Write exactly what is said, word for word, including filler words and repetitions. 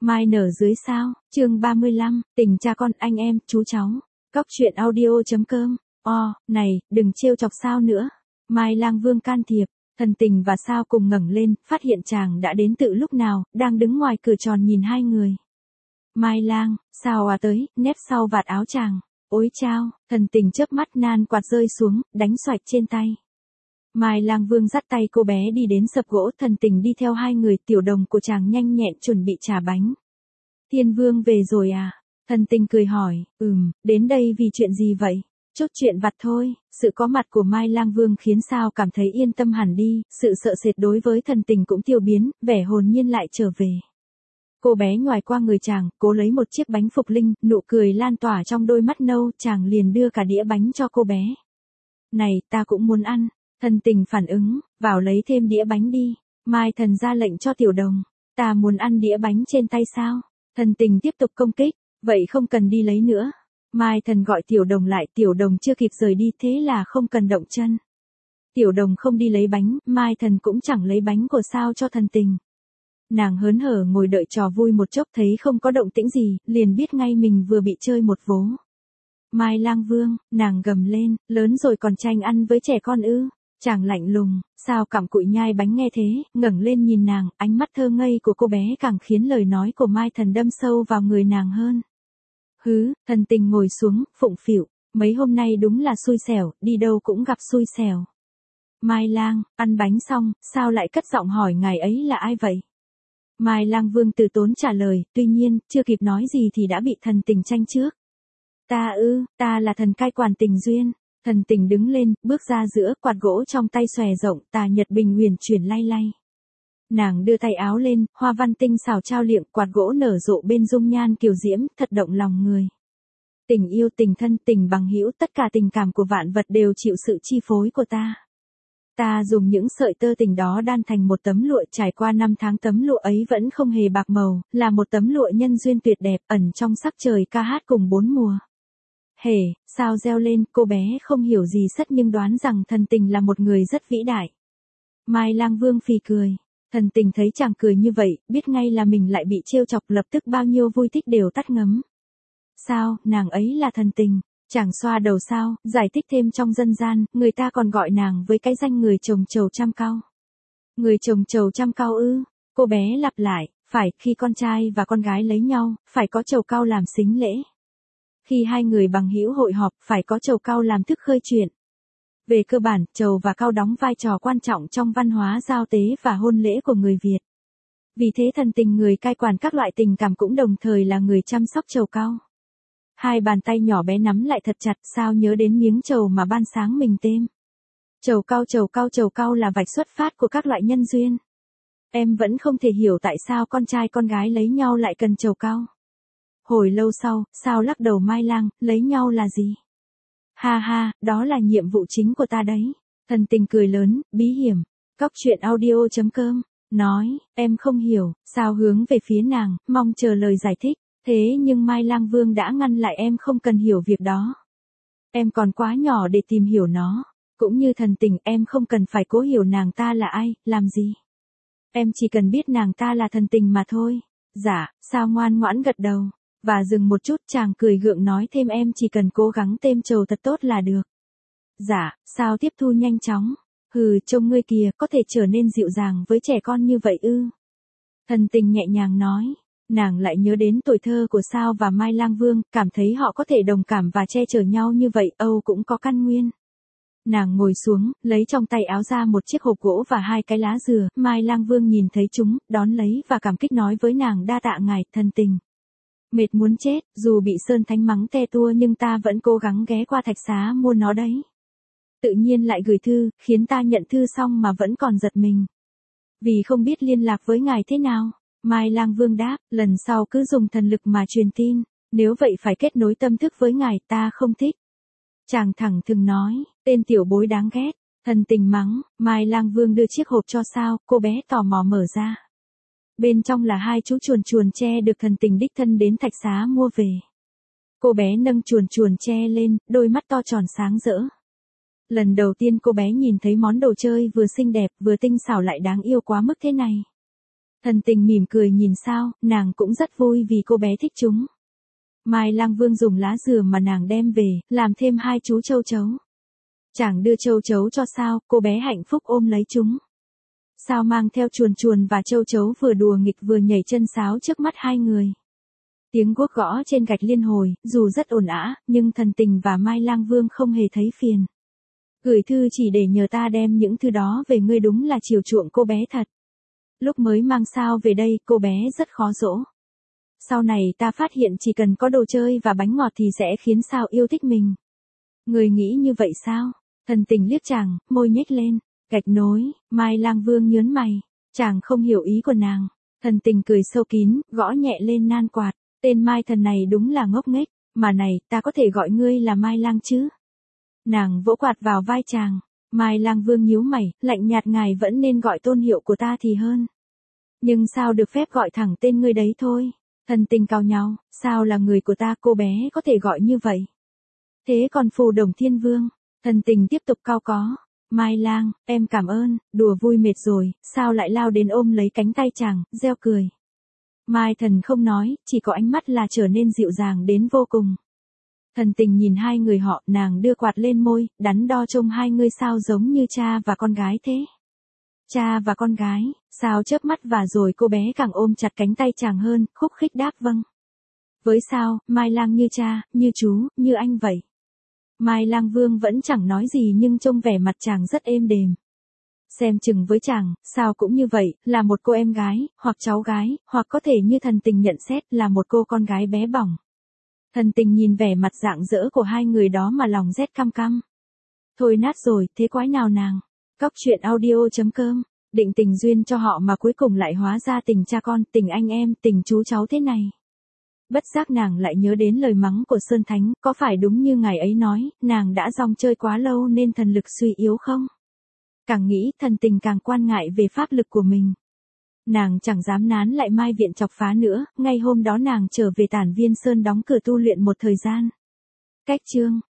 Mai nở dưới sao, chương ba mươi lăm, tình cha con anh em, chú cháu. Cóc truyện audio.com. O, này, đừng trêu chọc Sao nữa. Mai Lang Vương can thiệp, Thần Tình và Sao cùng ngẩng lên, phát hiện chàng đã đến từ lúc nào, đang đứng ngoài cửa tròn nhìn hai người. Mai Lang, Sao à tới, nép sau vạt áo chàng. Ôi chao, Thần Tình chớp mắt nan quạt rơi xuống, đánh xoạch trên tay. Mai Lang Vương dắt tay cô bé đi đến sập gỗ, Thần Tình đi theo hai người, tiểu đồng của chàng nhanh nhẹn chuẩn bị trả bánh. Thiên Vương về rồi à? Thần Tình cười hỏi, ừm, đến đây vì chuyện gì vậy? Chốt chuyện vặt thôi. Sự có mặt của Mai Lang Vương khiến Sao cảm thấy yên tâm hẳn đi, sự sợ sệt đối với Thần Tình cũng tiêu biến, vẻ hồn nhiên lại trở về. Cô bé ngoài qua người chàng, cố lấy một chiếc bánh phục linh, nụ cười lan tỏa trong đôi mắt nâu, chàng liền đưa cả đĩa bánh cho cô bé. Này, ta cũng muốn ăn. Thần Tình phản ứng, vào lấy thêm đĩa bánh đi. Mai Thần ra lệnh cho tiểu đồng, ta muốn ăn đĩa bánh trên tay Sao. Thần Tình tiếp tục công kích, vậy không cần đi lấy nữa. Mai Thần gọi tiểu đồng lại, tiểu đồng chưa kịp rời đi, thế là không cần động chân. Tiểu đồng không đi lấy bánh, Mai Thần cũng chẳng lấy bánh của Sao cho Thần Tình. Nàng hớn hở ngồi đợi trò vui một chốc, thấy không có động tĩnh gì, liền biết ngay mình vừa bị chơi một vố. Mai Lang Vương, nàng gầm lên, lớn rồi còn tranh ăn với trẻ con ư? Chàng lạnh lùng, Sao cặm cụi nhai bánh nghe thế, ngẩng lên nhìn nàng, ánh mắt thơ ngây của cô bé càng khiến lời nói của Mai Thần đâm sâu vào người nàng hơn. Hứ, Thần Tình ngồi xuống, phụng phịu, mấy hôm nay đúng là xui xẻo, đi đâu cũng gặp xui xẻo. Mai Lang, ăn bánh xong, Sao lại cất giọng hỏi ngài ấy là ai vậy? Mai Lang Vương từ tốn trả lời, tuy nhiên, chưa kịp nói gì thì đã bị Thần Tình tranh trước. Ta ư, ta là thần cai quản tình duyên. Thần Tình đứng lên, bước ra giữa, quạt gỗ trong tay xòe rộng, tà nhật bình huyền chuyển lay lay. Nàng đưa tay áo lên, hoa văn tinh xảo trao liệng, quạt gỗ nở rộ bên dung nhan kiều diễm, thật động lòng người. Tình yêu, tình thân, tình bằng hữu, tất cả tình cảm của vạn vật đều chịu sự chi phối của ta. Ta dùng những sợi tơ tình đó đan thành một tấm lụa, trải qua năm tháng tấm lụa ấy vẫn không hề bạc màu, là một tấm lụa nhân duyên tuyệt đẹp, ẩn trong sắc trời ca hát cùng bốn mùa. Hề, Sao reo lên, cô bé không hiểu gì sất nhưng đoán rằng Thần Tình là một người rất vĩ đại. Mai Lang Vương phì cười. Thần Tình thấy chàng cười như vậy, biết ngay là mình lại bị trêu chọc, lập tức bao nhiêu vui thích đều tắt ngấm. Sao, nàng ấy là Thần Tình. Chàng xoa đầu Sao, giải thích thêm trong dân gian, người ta còn gọi nàng với cái danh người chồng trầu trăm cau. Người chồng trầu trăm cau ư? Cô bé lặp lại, phải, khi con trai và con gái lấy nhau, phải có trầu cau làm sính lễ. Khi hai người bằng hữu hội họp, phải có trầu cau làm thức khơi chuyện. Về cơ bản, trầu và cau đóng vai trò quan trọng trong văn hóa giao tế và hôn lễ của người Việt. Vì thế Thần Tình, người cai quản các loại tình cảm, cũng đồng thời là người chăm sóc trầu cau. Hai bàn tay nhỏ bé nắm lại thật chặt, Sao nhớ đến miếng trầu mà ban sáng mình tên. Trầu cau, trầu cau, trầu cau là vạch xuất phát của các loại nhân duyên. Em vẫn không thể hiểu tại sao con trai con gái lấy nhau lại cần trầu cau. Hồi lâu sau, Sao lắc đầu, Mai Lang, lấy nhau là gì? Ha ha, đó là nhiệm vụ chính của ta đấy. Thần Tình cười lớn, bí hiểm. Cóc truyện audio.com. Nói, em không hiểu. Sao hướng về phía nàng, mong chờ lời giải thích. Thế nhưng Mai Lang Vương đã ngăn lại, em không cần hiểu việc đó. Em còn quá nhỏ để tìm hiểu nó. Cũng như Thần Tình, em không cần phải cố hiểu nàng ta là ai, làm gì. Em chỉ cần biết nàng ta là Thần Tình mà thôi. Dạ, Sao ngoan ngoãn gật đầu. Và dừng một chút, chàng cười gượng nói thêm, em chỉ cần cố gắng têm trầu thật tốt là được. Dạ, Sao tiếp thu nhanh chóng. Hừ, trông ngươi kìa, có thể trở nên dịu dàng với trẻ con như vậy ư? Thần Tình nhẹ nhàng nói. Nàng lại nhớ đến tuổi thơ của Sao và Mai Lang Vương, cảm thấy họ có thể đồng cảm và che chở nhau như vậy, Âu cũng có căn nguyên. Nàng ngồi xuống, lấy trong tay áo ra một chiếc hộp gỗ và hai cái lá dừa, Mai Lang Vương nhìn thấy chúng, đón lấy và cảm kích nói với nàng, đa tạ ngài, Thần Tình. Mệt muốn chết, dù bị Sơn Thánh mắng te tua nhưng ta vẫn cố gắng ghé qua Thạch Xá mua nó đấy. Tự nhiên lại gửi thư, khiến ta nhận thư xong mà vẫn còn giật mình. Vì không biết liên lạc với ngài thế nào. Mai Lang Vương đáp, lần sau cứ dùng thần lực mà truyền tin, nếu vậy phải kết nối tâm thức với ngài, ta không thích. Chàng thẳng thừng nói, tên tiểu bối đáng ghét. Thần Tình mắng, Mai Lang Vương đưa chiếc hộp cho Sao, cô bé tò mò mở ra. Bên trong là hai chú chuồn chuồn tre được Thần Tình đích thân đến Thạch Xá mua về. Cô bé nâng chuồn chuồn tre lên, đôi mắt to tròn sáng rỡ. Lần đầu tiên cô bé nhìn thấy món đồ chơi vừa xinh đẹp vừa tinh xảo lại đáng yêu quá mức thế này. Thần tình mỉm cười nhìn sao, nàng cũng rất vui vì cô bé thích chúng. Mai Lang Vương dùng lá dừa mà nàng đem về, làm thêm hai chú châu chấu. Chàng đưa châu chấu cho sao, cô bé hạnh phúc ôm lấy chúng. Sao mang theo chuồn chuồn và châu chấu vừa đùa nghịch vừa nhảy chân sáo trước mắt hai người. Tiếng guốc gõ trên gạch liên hồi, dù rất ồn ào, nhưng thần tình và Mai Lang Vương không hề thấy phiền. Gửi thư chỉ để nhờ ta đem những thứ đó về, ngươi đúng là chiều chuộng cô bé thật. Lúc mới mang sao về đây, cô bé rất khó dỗ. Sau này ta phát hiện chỉ cần có đồ chơi và bánh ngọt thì sẽ khiến sao yêu thích mình. Người nghĩ như vậy sao? Thần tình liếc chàng, môi nhếch lên, gạch nối, Mai Lang Vương nhớn mày. Chàng không hiểu ý của nàng. Thần tình cười sâu kín, gõ nhẹ lên nan quạt. Tên Mai thần này đúng là ngốc nghếch, mà này, ta có thể gọi ngươi là Mai Lang chứ? Nàng vỗ quạt vào vai chàng. Mai Lang Vương nhíu mày, lạnh nhạt, ngài vẫn nên gọi tôn hiệu của ta thì hơn. Nhưng sao được phép gọi thẳng tên ngươi đấy thôi. Thần tình cau nhàu, sao là người của ta, cô bé có thể gọi như vậy. Thế còn Phù Đồng Thiên Vương, thần tình tiếp tục cau có. Mai Lang, em cảm ơn, đùa vui mệt rồi, sao lại lao đến ôm lấy cánh tay chàng, reo cười. Mai thần không nói, chỉ có ánh mắt là trở nên dịu dàng đến vô cùng. Thần tình nhìn hai người họ, nàng đưa quạt lên môi, đắn đo trông hai người sao giống như cha và con gái thế. Cha và con gái, sao chớp mắt và rồi cô bé càng ôm chặt cánh tay chàng hơn, khúc khích đáp vâng. Với sao, Mai Lang như cha, như chú, như anh vậy. Mai Lang Vương vẫn chẳng nói gì nhưng trông vẻ mặt chàng rất êm đềm. Xem chừng với chàng, sao cũng như vậy, là một cô em gái, hoặc cháu gái, hoặc có thể như thần tình nhận xét là một cô con gái bé bỏng. Thần tình nhìn vẻ mặt rạng rỡ của hai người đó mà lòng rét căm căm. Thôi nát rồi, thế quái nào nàng. Cóc truyện audio chấm com, định tình duyên cho họ mà cuối cùng lại hóa ra tình cha con, tình anh em, tình chú cháu thế này. Bất giác nàng lại nhớ đến lời mắng của Sơn Thánh, có phải đúng như ngài ấy nói, nàng đã rong chơi quá lâu nên thần lực suy yếu không? Càng nghĩ, thần tình càng quan ngại về pháp lực của mình. Nàng chẳng dám nán lại Mai viện chọc phá nữa, ngay hôm đó nàng trở về Tản Viên Sơn đóng cửa tu luyện một thời gian. Cách chương